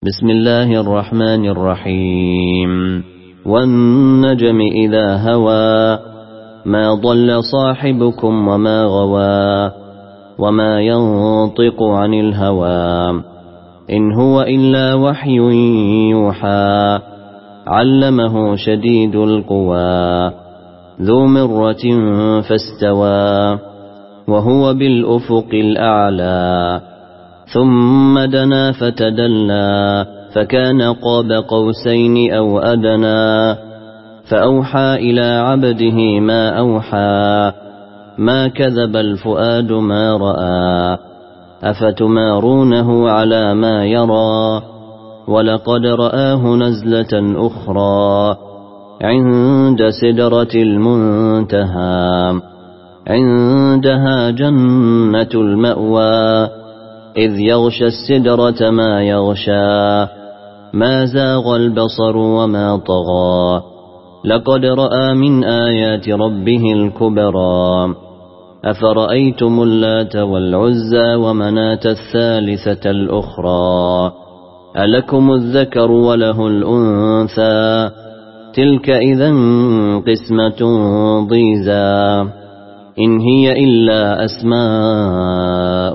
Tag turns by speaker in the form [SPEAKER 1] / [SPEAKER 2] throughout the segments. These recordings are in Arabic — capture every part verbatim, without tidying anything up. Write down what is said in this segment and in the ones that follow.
[SPEAKER 1] بسم الله الرحمن الرحيم والنجم إذا هوى ما ضل صاحبكم وما غوى وما ينطق عن الهوى إن هو إلا وحي يوحى علمه شديد القوى ذو مرة فاستوى وهو بالأفق الأعلى ثم دنا فتدلى فكان قاب قوسين أو أدنى فأوحى إلى عبده ما أوحى ما كذب الفؤاد ما رأى أفتمارونه على ما يرى ولقد رآه نزلة أخرى عند سدرة المنتهى عندها جنة المأوى إذ يغشى السدرة ما يغشى ما زاغ البصر وما طغى لقد رأى من آيات ربه الكبرى أفرأيتم اللات والعزى ومناة الثالثة الأخرى ألكم الذكر وله الأنثى تلك إذن قسمة ضيزى إن هي إلا أسماء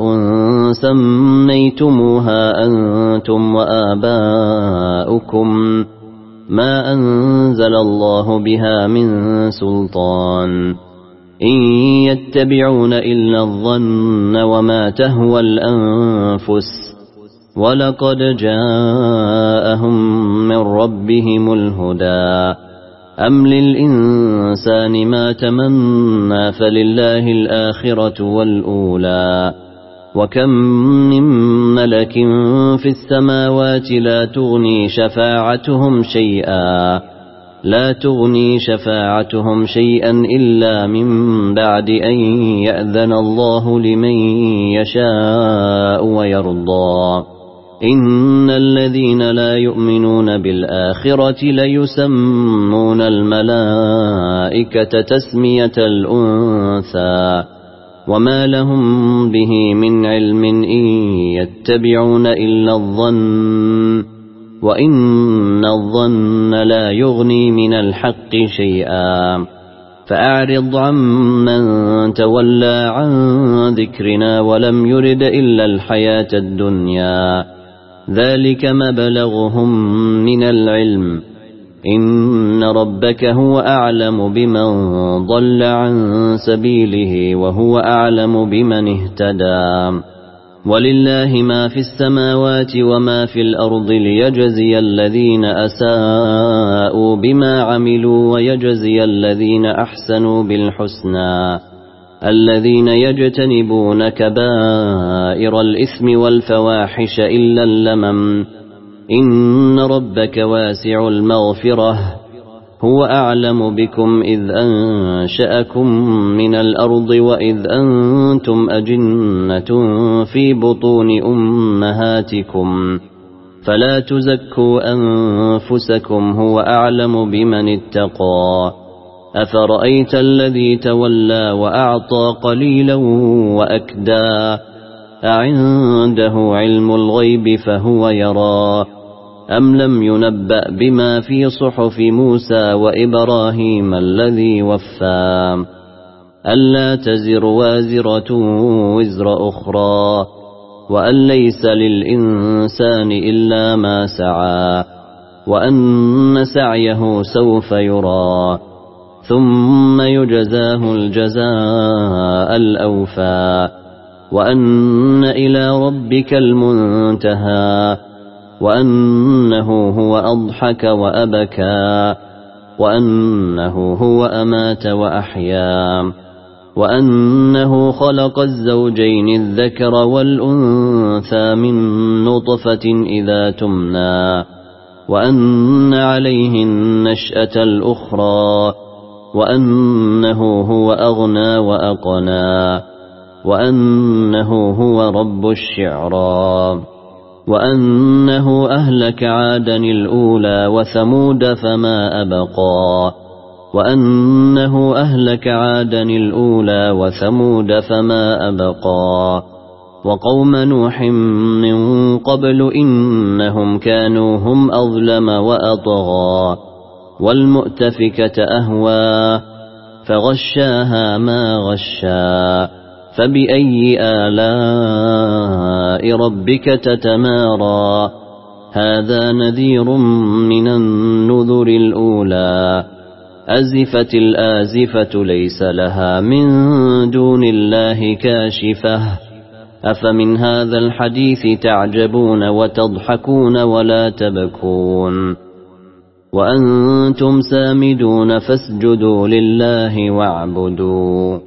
[SPEAKER 1] سميتموها أنتم وآباؤكم ما أنزل الله بها من سلطان إن يتبعون إلا الظن وما تهوى الأنفس ولقد جاءهم من ربهم الهدى أم للإنسان ما تمنى فلله الآخرة والأولى وكم من ملك في السماوات لا تغني شفاعتهم شيئا لا تغني شفاعتهم شيئا إلا من بعد أن يأذن الله لمن يشاء ويرضى إن الذين لا يؤمنون بالآخرة ليسمون الملائكة تسمية الأنثى وما لهم به من علم إن يتبعون إلا الظن وإن الظن لا يغني من الحق شيئا فأعرض عمن تولى عن ذكرنا ولم يرد إلا الحياة الدنيا ذلك مبلغهم من العلم إن ربك هو أعلم بمن ضل عن سبيله وهو أعلم بمن اهتدى ولله ما في السماوات وما في الأرض ليجزي الذين أساءوا بما عملوا ويجزي الذين أحسنوا بالحسنى الذين يجتنبون كبائر الإثم والفواحش إلا اللمم إن ربك واسع المغفرة هو أعلم بكم إذ أنشأكم من الأرض وإذ أنتم أجنة في بطون أمهاتكم فلا تزكوا أنفسكم هو أعلم بمن اتقى أفرأيت الذي تولى وأعطى قليلا وأكدى أعنده علم الغيب فهو يرى أم لم ينبأ بما في صحف موسى وإبراهيم الذي وفى ألا تزر وازرة وزر أخرى وأن ليس للإنسان إلا ما سعى وأن سعيه سوف يرى ثم يجزاه الجزاء الأوفى وأن إلى ربك المنتهى وأنه هو أضحك وأبكى وأنه هو أمات وأحيا وأنه خلق الزوجين الذكر والأنثى من نطفة إذا تمنى وأن عليه النشأة الأخرى وأنه هو أغنى وأقنى وأنه هو رب الشعرى وأنه أهلك عادا الأولى وثمود فما أبقى وأنه أهلك عادا الأولى وثمود فما أبقى وقوم نوح من قبل إنهم كانوا هم أظلم وأطغى والمؤتفكة أهوى فغشاها ما غشا فبأي آلاء ربك تتمارى هذا نذير من النذر الأولى أزفت الآزفة ليس لها من دون الله كاشفة أفمن هذا الحديث تعجبون وتضحكون ولا تبكون وأنتم سامدون فاسجدوا لله واعبدوا